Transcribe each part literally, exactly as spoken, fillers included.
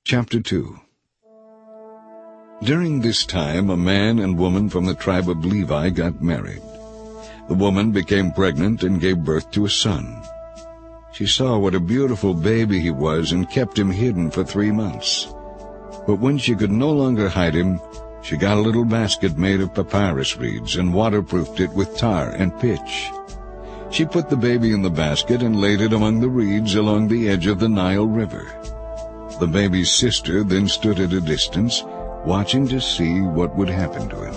Chapter two. During this time, a man and woman from the tribe of Levi got married. The woman became pregnant and gave birth to a son. She saw what a beautiful baby he was and kept him hidden for three months. But when she could no longer hide him, she got a little basket made of papyrus reeds and waterproofed it with tar and pitch. She put the baby in the basket and laid it among the reeds along the edge of the Nile River. The baby's sister then stood at a distance, watching to see what would happen to him.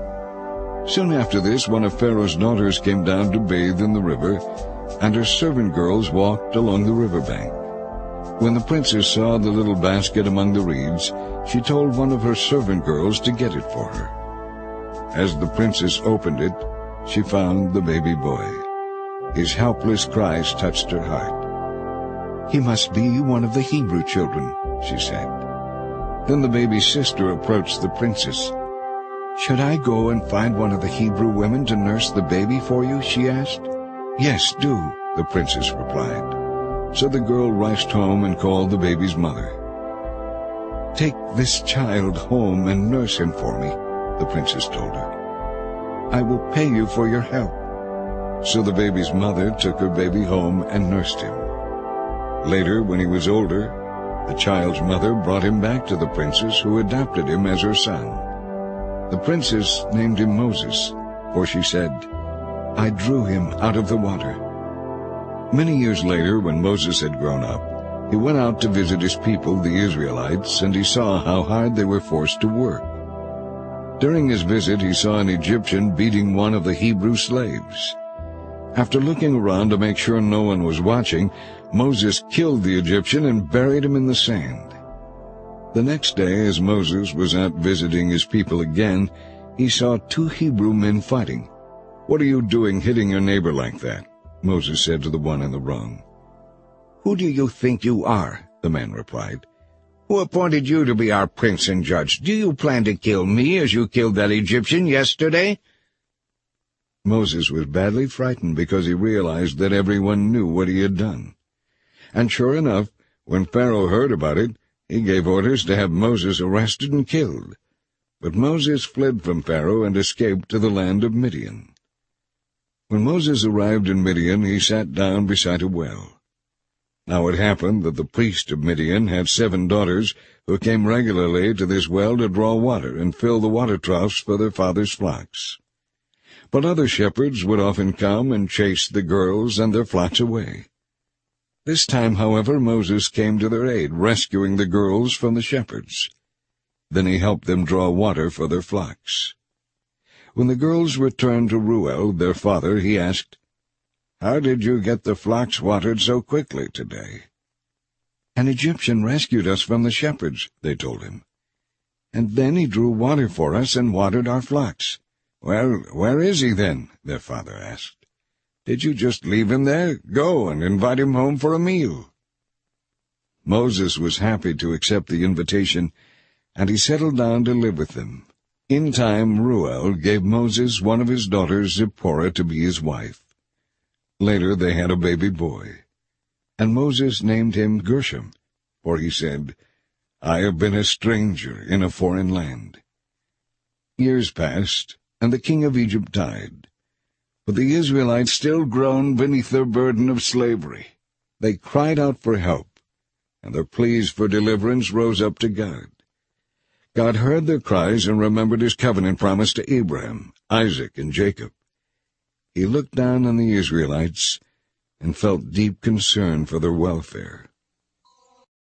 Soon after this, one of Pharaoh's daughters came down to bathe in the river, and her servant girls walked along the riverbank. When the princess saw the little basket among the reeds, she told one of her servant girls to get it for her. As the princess opened it, she found the baby boy. His helpless cries touched her heart. "He must be one of the Hebrew children," she said. Then the baby's sister approached the princess. "Should I go and find one of the Hebrew women to nurse the baby for you?" she asked. "Yes, do," the princess replied. So the girl rushed home and called the baby's mother. "Take this child home and nurse him for me," the princess told her. "I will pay you for your help." So the baby's mother took her baby home and nursed him. Later, when he was older, the child's mother brought him back to the princess, who adopted him as her son. The princess named him Moses, for she said, "I drew him out of the water." Many years later, when Moses had grown up, he went out to visit his people, the Israelites, and he saw how hard they were forced to work. During his visit, he saw an Egyptian beating one of the Hebrew slaves. After looking around to make sure no one was watching, Moses killed the Egyptian and buried him in the sand. The next day, as Moses was out visiting his people again, he saw two Hebrew men fighting. "What are you doing hitting your neighbor like that?" Moses said to the one in the wrong. "Who do you think you are?" the man replied. "Who appointed you to be our prince and judge? Do you plan to kill me as you killed that Egyptian yesterday?" Moses was badly frightened because he realized that everyone knew what he had done. And sure enough, when Pharaoh heard about it, he gave orders to have Moses arrested and killed. But Moses fled from Pharaoh and escaped to the land of Midian. When Moses arrived in Midian, he sat down beside a well. Now it happened that the priest of Midian had seven daughters who came regularly to this well to draw water and fill the water troughs for their father's flocks. But other shepherds would often come and chase the girls and their flocks away. This time, however, Moses came to their aid, rescuing the girls from the shepherds. Then he helped them draw water for their flocks. When the girls returned to Reuel, their father, he asked, "How did you get the flocks watered so quickly today?" "An Egyptian rescued us from the shepherds," they told him. "And then he drew water for us and watered our flocks." "Well, where is he then?" their father asked. "Did you just leave him there? Go and invite him home for a meal." Moses was happy to accept the invitation, and he settled down to live with them. In time, Reuel gave Moses one of his daughters, Zipporah, to be his wife. Later they had a baby boy, and Moses named him Gershom, for he said, "I have been a stranger in a foreign land." Years passed, and the king of Egypt died. But the Israelites still groaned beneath their burden of slavery. They cried out for help, and their pleas for deliverance rose up to God. God heard their cries and remembered his covenant promise to Abraham, Isaac, and Jacob. He looked down on the Israelites and felt deep concern for their welfare.